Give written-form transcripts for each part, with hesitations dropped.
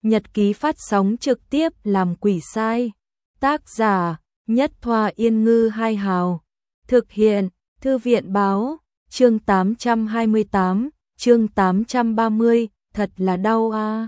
Nhật ký phát sóng trực tiếp làm quỷ sai. Tác giả Nhất Thoa Yên Ngư Hai Hào. Thực hiện Thư viện Báo. Chương 828, chương 830, thật là đau a.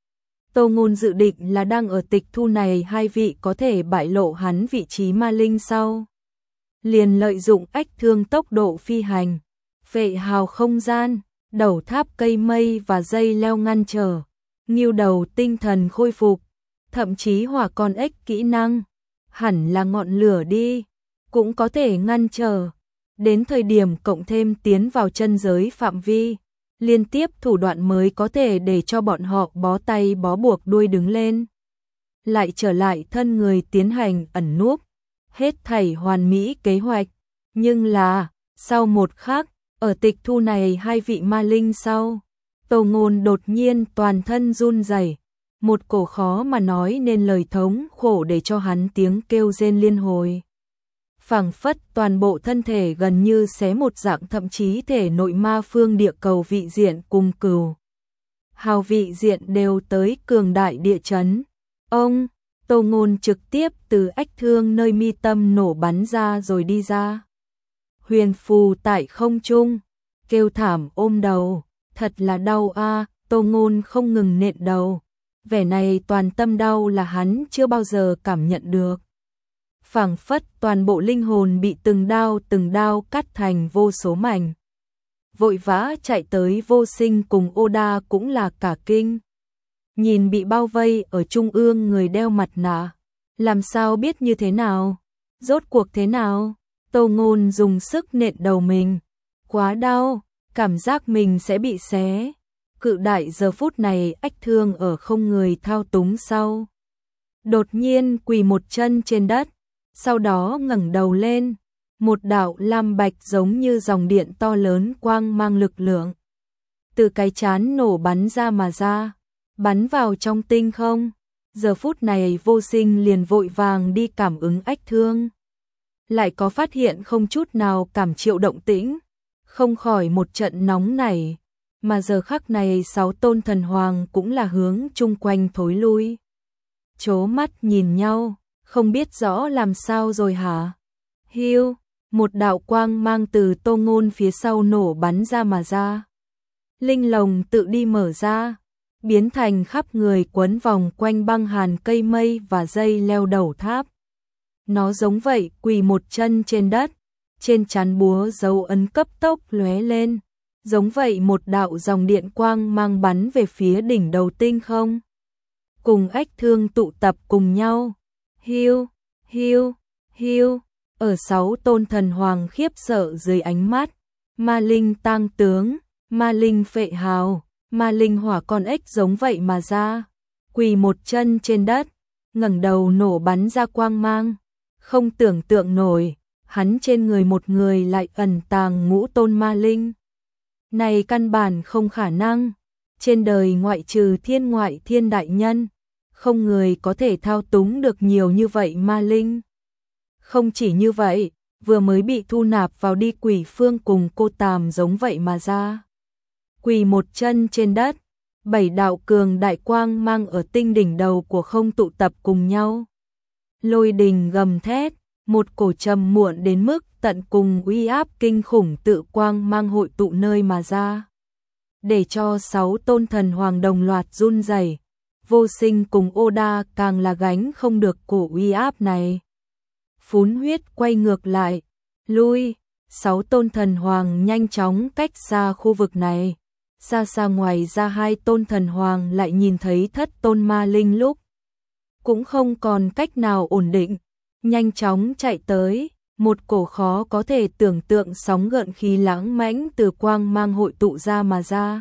Tô Ngôn dự định là đang ở tịch thu này hai vị có thể bại lộ hắn vị trí ma linh sau. Liền lợi dụng ách thương tốc độ phi hành, phệ hào không gian, đầu tháp cây mây và dây leo ngăn trở, nghiêu đầu tinh thần khôi phục, thậm chí hỏa con ếch kỹ năng, hẳn là ngọn lửa đi, cũng có thể ngăn trở. Đến thời điểm cộng thêm tiến vào chân giới phạm vi, liên tiếp thủ đoạn mới có thể để cho bọn họ bó tay bó buộc đuôi đứng lên. Lại trở lại thân người tiến hành ẩn núp, hết thảy hoàn mỹ kế hoạch. Nhưng là, sau một khắc, ở tịch thu này hai vị ma linh sau, Tô Ngôn đột nhiên toàn thân run rẩy, một cổ khó mà nói nên lời thống khổ để cho hắn tiếng kêu rên liên hồi. Phảng phất toàn bộ thân thể gần như xé một dạng, thậm chí thể nội ma phương địa cầu vị diện cùng cừu hào vị diện đều tới cường đại địa chấn. Ông Tô Ngôn trực tiếp từ ách thương nơi mi tâm nổ bắn ra rồi đi ra. Huyền phù tại không trung, kêu thảm ôm đầu, thật là đau a. Tô Ngôn không ngừng nện đầu, vẻ này toàn tâm đau là hắn chưa bao giờ cảm nhận được. Phảng phất toàn bộ linh hồn bị từng đao cắt thành vô số mảnh. Vội vã chạy tới Vô Sinh cùng Oda cũng là cả kinh. Nhìn bị bao vây ở trung ương người đeo mặt nạ, làm sao biết như thế nào? Rốt cuộc thế nào? Tô Ngôn dùng sức nện đầu mình, quá đau, cảm giác mình sẽ bị xé. Cự đại giờ phút này ách thương ở không người thao túng sau. Đột nhiên quỳ một chân trên đất, sau đó ngẩng đầu lên, một đạo lam bạch giống như dòng điện to lớn quang mang lực lượng từ cái trán nổ bắn ra mà ra, bắn vào trong tinh không. Giờ phút này Vô Sinh liền vội vàng đi cảm ứng ách thương, lại có phát hiện không chút nào cảm chịu động tĩnh, không khỏi một trận nóng nảy. Mà giờ khắc này 6 tôn thần hoàng cũng là hướng chung quanh thối lui, chố mắt nhìn nhau, không biết rõ làm sao rồi hả? Hiu, một đạo quang mang từ Tô Ngôn phía sau nổ bắn ra mà ra. Linh lồng tự đi mở ra, biến thành khắp người quấn vòng quanh băng hàn cây mây và dây leo đầu tháp. Nó giống vậy quỳ một chân trên đất, trên trán búa dấu ấn cấp tốc lóe lên, giống vậy một đạo dòng điện quang mang bắn về phía đỉnh đầu tinh không. Cùng ách thương tụ tập cùng nhau. Hiu, hiu, hiu, ở 6 tôn thần hoàng khiếp sợ dưới ánh mắt, ma linh tang tướng, ma linh phệ hào, ma linh hỏa con ếch giống vậy mà ra, quỳ một chân trên đất, ngẩng đầu nổ bắn ra quang mang. Không tưởng tượng nổi, hắn trên người một người lại ẩn tàng ngũ tôn ma linh. Này căn bản không khả năng, trên đời ngoại trừ ngoại thiên đại nhân, không người có thể thao túng được nhiều như vậy ma linh. Không chỉ như vậy, vừa mới bị thu nạp vào đi quỷ phương cùng cô Tàm giống vậy mà ra. Quỳ một chân trên đất, 7 đạo cường đại quang mang ở tinh đỉnh đầu của không tụ tập cùng nhau. Lôi đình gầm thét, một cổ trầm muộn đến mức tận cùng uy áp kinh khủng tự quang mang hội tụ nơi mà ra, để cho 6 tôn thần hoàng đồng loạt run rẩy. Vô Sinh cùng Oda càng là gánh không được cổ uy áp này. Phún huyết quay ngược lại, lui, 6 tôn thần hoàng nhanh chóng cách xa khu vực này. Xa xa ngoài ra 2 tôn thần hoàng lại nhìn thấy thất tôn ma linh lúc cũng không còn cách nào ổn định, nhanh chóng chạy tới, một cổ khó có thể tưởng tượng sóng gợn khí lãng mãnh từ quang mang hội tụ ra mà ra,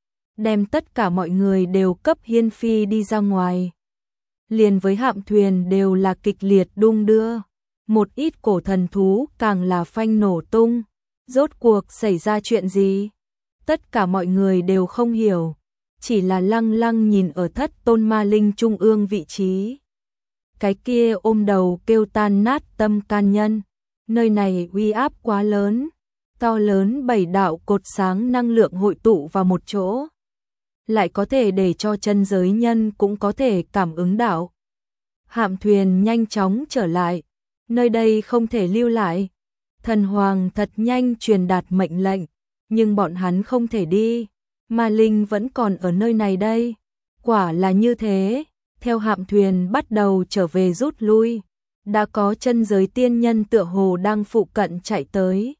đem tất cả mọi người đều cấp hiên phi đi ra ngoài. Liền với hạm thuyền đều là kịch liệt đung đưa, một ít cổ thần thú càng là phanh nổ tung. Rốt cuộc xảy ra chuyện gì? Tất cả mọi người đều không hiểu, chỉ là lăng lăng nhìn ở thất tôn ma linh trung ương vị trí. Cái kia ôm đầu kêu tan nát tâm can nhân, nơi này uy áp quá lớn, to lớn 7 đạo cột sáng năng lượng hội tụ vào một chỗ. lại có thể để cho chân giới nhân cũng có thể cảm ứng đạo. Hạm thuyền nhanh chóng trở lại, nơi đây không thể lưu lại. Thần Hoàng thật nhanh truyền đạt mệnh lệnh, nhưng bọn hắn không thể đi, ma linh vẫn còn ở nơi này đây. Quả là như thế, theo hạm thuyền bắt đầu trở về rút lui, đã có chân giới tiên nhân tựa hồ đang phụ cận chạy tới.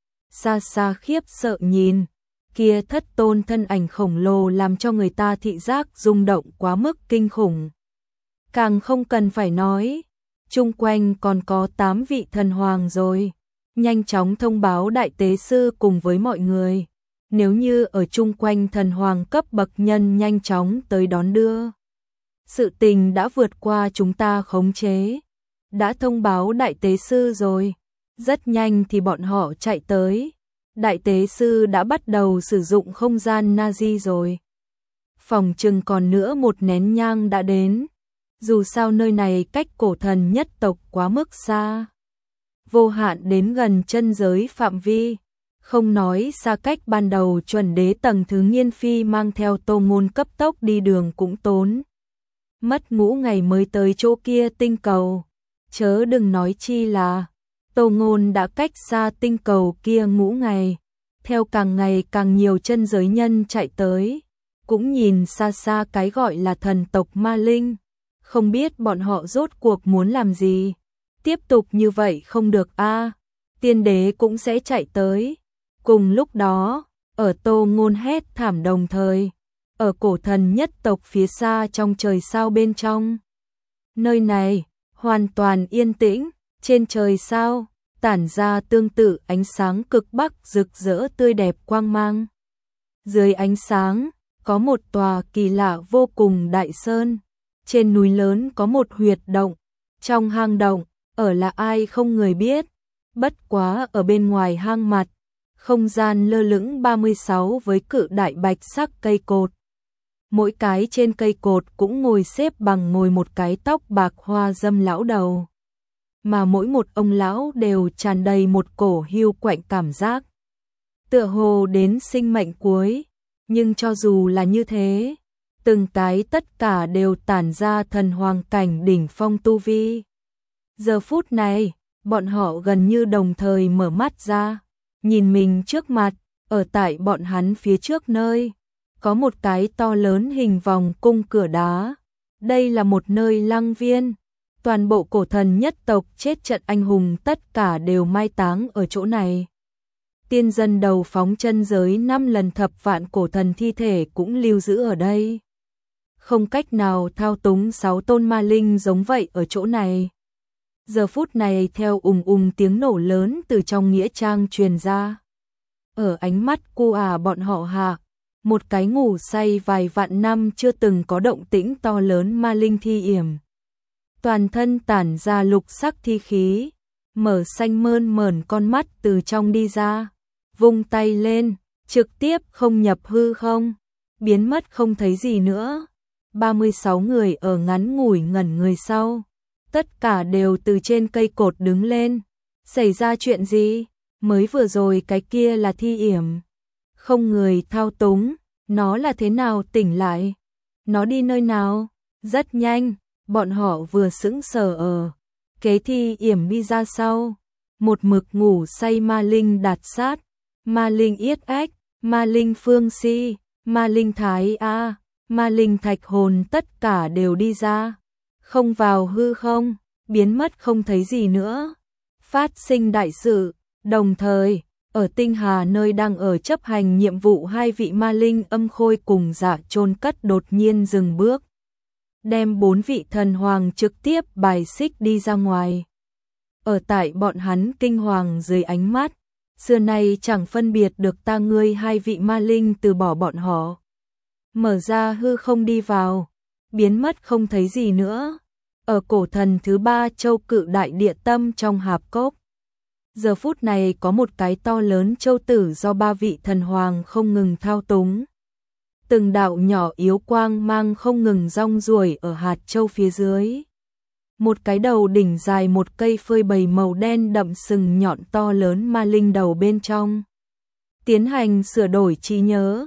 Xa xa khiếp sợ nhìn, kia thất tôn thân ảnh khổng lồ làm cho người ta thị giác rung động quá mức kinh khủng. Càng không cần phải nói, chung quanh còn có 8 vị thần hoàng rồi. Nhanh chóng thông báo đại tế sư cùng với mọi người. Nếu như ở chung quanh thần hoàng cấp bậc nhân nhanh chóng tới đón đưa. Sự tình đã vượt qua chúng ta khống chế. Đã thông báo đại tế sư rồi. Rất nhanh thì bọn họ chạy tới. Đại tế sư đã bắt đầu sử dụng không gian Nazi rồi. Phòng chừng còn nữa một nén nhang đã đến. Dù sao nơi này cách cổ thần nhất tộc quá mức xa. Vô hạn đến gần chân giới phạm vi. Không nói xa cách ban đầu chuẩn đế tầng thứ Nghiên Phi mang theo Tô Ngôn cấp tốc đi đường cũng tốn. Mất ngũ ngày mới tới chỗ kia tinh cầu. Chớ đừng nói chi là Tô Ngôn đã cách xa tinh cầu kia ngũ ngày. Theo càng ngày càng nhiều chân giới nhân chạy tới. Cũng nhìn xa xa cái gọi là thần tộc ma linh. Không biết bọn họ rốt cuộc muốn làm gì. Tiếp tục như vậy không được a, tiên đế cũng sẽ chạy tới. Cùng lúc đó, ở Tô Ngôn hét thảm đồng thời, ở cổ thần nhất tộc phía xa trong trời sao bên trong. Nơi này, hoàn toàn yên tĩnh, trên trời sao, tản ra tương tự ánh sáng cực bắc rực rỡ tươi đẹp quang mang. Dưới ánh sáng, có một tòa kỳ lạ vô cùng đại sơn. Trên núi lớn có một huyệt động, trong hang động, ở là ai không người biết, bất quá ở bên ngoài hang mặt, không gian lơ lửng 36 với cự đại bạch sắc cây cột. Mỗi cái trên cây cột cũng ngồi xếp bằng ngồi một cái tóc bạc hoa dâm lão đầu. Mà mỗi một ông lão đều tràn đầy một cổ hiu quạnh cảm giác. Tựa hồ đến sinh mệnh cuối, nhưng cho dù là như thế, từng cái tất cả đều tản ra thần hoàng cảnh đỉnh phong tu vi. Giờ phút này, bọn họ gần như đồng thời mở mắt ra, nhìn mình trước mặt, ở tại bọn hắn phía trước nơi, có một cái to lớn hình vòng cung cửa đá. Đây là một nơi lăng viên, toàn bộ cổ thần nhất tộc chết trận anh hùng tất cả đều mai táng ở chỗ này. Tiên dân đầu phóng chân giới 5 lần thập vạn cổ thần thi thể cũng lưu giữ ở đây. Không cách nào thao túng 6 tôn ma linh giống vậy ở chỗ này. Giờ phút này theo tiếng nổ lớn từ trong nghĩa trang truyền ra. Ở ánh mắt cô bọn họ hạ, một cái ngủ say vài vạn năm chưa từng có động tĩnh to lớn ma linh thi yểm. Toàn thân tản ra lục sắc thi khí, mở xanh mơn mởn con mắt từ trong đi ra, vung tay lên, trực tiếp không nhập hư không, biến mất không thấy gì nữa. 36 người ở ngắn ngủi ngẩn người sau, tất cả đều từ trên cây cột đứng lên. Xảy ra chuyện gì? Mới vừa rồi cái kia là thi yểm, không người thao túng, nó là thế nào tỉnh lại? Nó đi nơi nào? Rất nhanh, bọn họ vừa sững sờ ở kế thi yểm đi ra sau, một mực ngủ say ma linh đạt sát, ma linh yết ách, ma linh phương si, ma linh thái a, ma linh thạch hồn tất cả đều đi ra, không vào hư không, biến mất không thấy gì nữa. Phát sinh đại sự, đồng thời, ở Tinh Hà nơi đang ở chấp hành nhiệm vụ 2 vị ma linh âm khôi cùng Dạ Chôn Cất đột nhiên dừng bước, đem 4 vị thần hoàng trực tiếp bài xích đi ra ngoài. Ở tại bọn hắn kinh hoàng dưới ánh mắt, xưa nay chẳng phân biệt được ta ngươi 2 vị ma linh từ bỏ bọn họ. Mở ra hư không đi vào, biến mất không thấy gì nữa. Ở cổ thần thứ 3 châu cự đại địa tâm trong hạp cốc. Giờ phút này có một cái to lớn châu tử do 3 vị thần hoàng không ngừng thao túng. Từng đạo nhỏ yếu quang mang không ngừng rong ruổi ở hạt châu phía dưới. Một cái đầu đỉnh dài một cây phơi bày màu đen đậm sừng nhọn to lớn ma linh đầu bên trong. Tiến hành sửa đổi trí nhớ,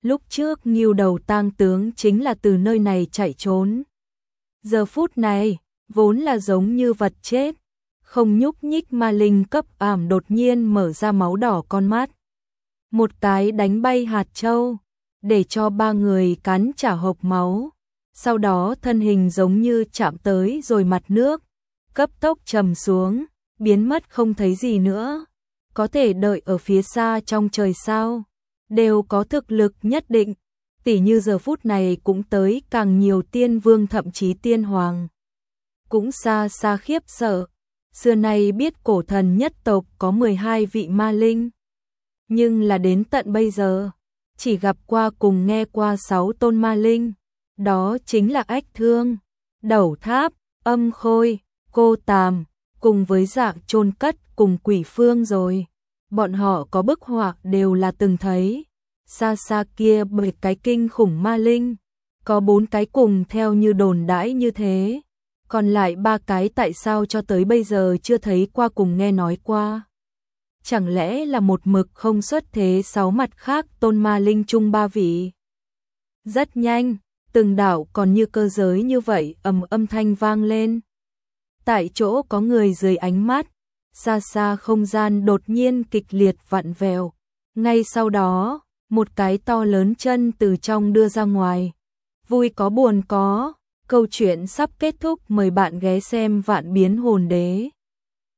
Lúc trước Ngưu Đầu Tang tướng chính là từ nơi này chạy trốn. Giờ phút này, vốn là giống như vật chết, không nhúc nhích ma linh cấp ảm đột nhiên mở ra máu đỏ con mắt. Một cái đánh bay hạt châu, để cho ba người cắn trả hộc máu. Sau đó thân hình giống như chạm tới rồi mặt nước, cấp tốc trầm xuống, biến mất không thấy gì nữa. Có thể đợi ở phía xa trong trời sao, đều có thực lực nhất định. Tỉ như giờ phút này cũng tới càng nhiều tiên vương thậm chí tiên hoàng. Cũng xa xa khiếp sợ. Xưa nay biết cổ thần nhất tộc có 12 vị ma linh. Nhưng là đến tận bây giờ, chỉ gặp qua cùng nghe qua 6 tôn ma linh. Đó chính là Ách Thương, Đẩu Tháp, Âm Khôi, Cô Tàm, cùng với Dạng Chôn Cất cùng Quỷ Phương rồi. Bọn họ có bức họa đều là từng thấy. Xa xa kia bởi cái kinh khủng ma linh, có 4 cái cùng theo như đồn đãi như thế. Còn lại 3 cái tại sao cho tới bây giờ chưa thấy qua cùng nghe nói qua. Chẳng lẽ là một mực không xuất thế 6 mặt khác tôn ma linh chung 3 vị. Rất nhanh, từng đạo còn như cơ giới như vậy âm thanh vang lên. Tại chỗ có người dưới ánh mắt, xa xa không gian đột nhiên kịch liệt vặn vẹo. Ngay sau đó, một cái to lớn chân từ trong đưa ra ngoài. Vui có buồn có, câu chuyện sắp kết thúc, mời bạn ghé xem Vạn Biến Hồn Đế.